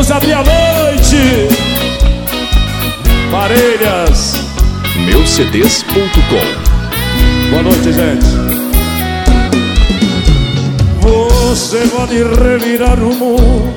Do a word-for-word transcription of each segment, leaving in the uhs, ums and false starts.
Vamos abrir a noite. Parelhas meu c d s ponto com. Boa noite, gente. Você pode revirar o mundo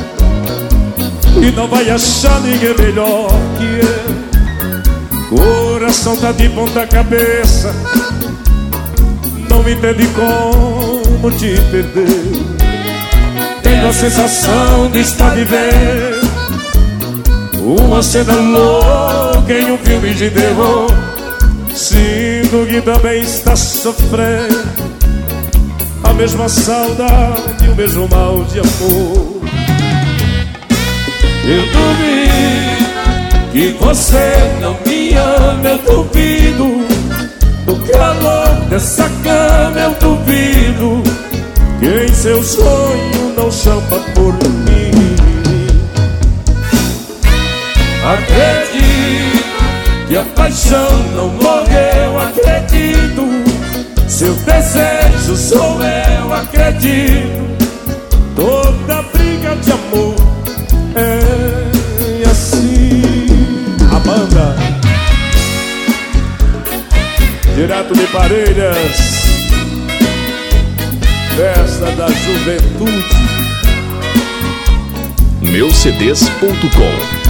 e não vai achar ninguém melhor que eu. Coração tá de ponta cabeça, não me entende como te perder. Tenho a sensação de estar vivendo uma cena louca em um filme de terror. Sinto que também está sofrendo a mesma saudade e o mesmo mal de amor. Eu duvido que você não me ama, eu duvido do calor dessa cama, eu duvido que em seu sonho não chama por mim. Acredito que a paixão não morreu, acredito. Seu desejo sou eu, acredito. Toda briga de amor é assim. A banda direto de Parelhas, festa da juventude. meu c d s ponto com.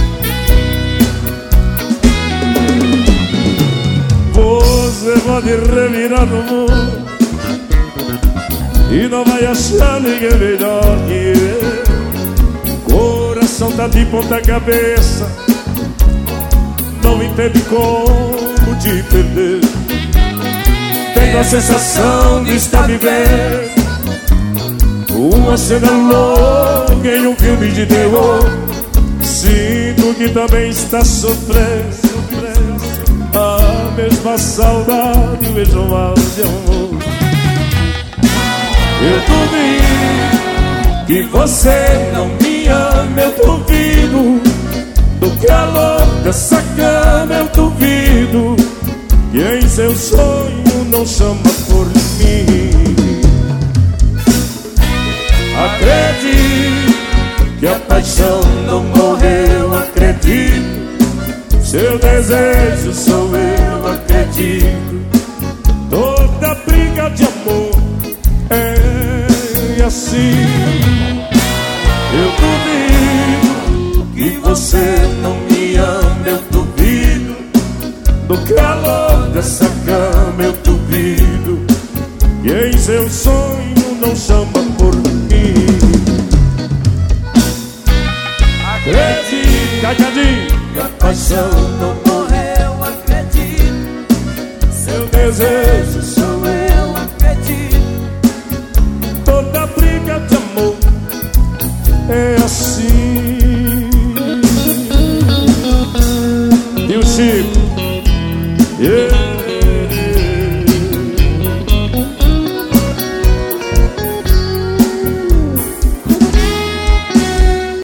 Você pode revirar no mundo e não vai achar ninguém melhor que eu. Coração tá de ponta cabeça, não entende como te perder. Tenho a sensação de estar vivendo uma cena louca em um filme de terror. Sinto que também está sofrendo, sofrendo a mesma saudade, o mesmo mal de amor. Eu duvido que você não me ama, eu duvido do calor dessa cama, eu duvido que em seu sonho não chama por mim. Acredito que a paixão não morreu, acredito. Seu desejo sou eu, acredito. Toda briga de amor é assim. Eu duvido que você não me ama, eu duvido do calor dessa cama, eu duvido que em seu sonho não chama por mim. Acredito, Cacadinho, que a paixão não morreu, acredito. seu desejo Sou eu, acredito. toda briga de amor é assim. E o Chico, yeah.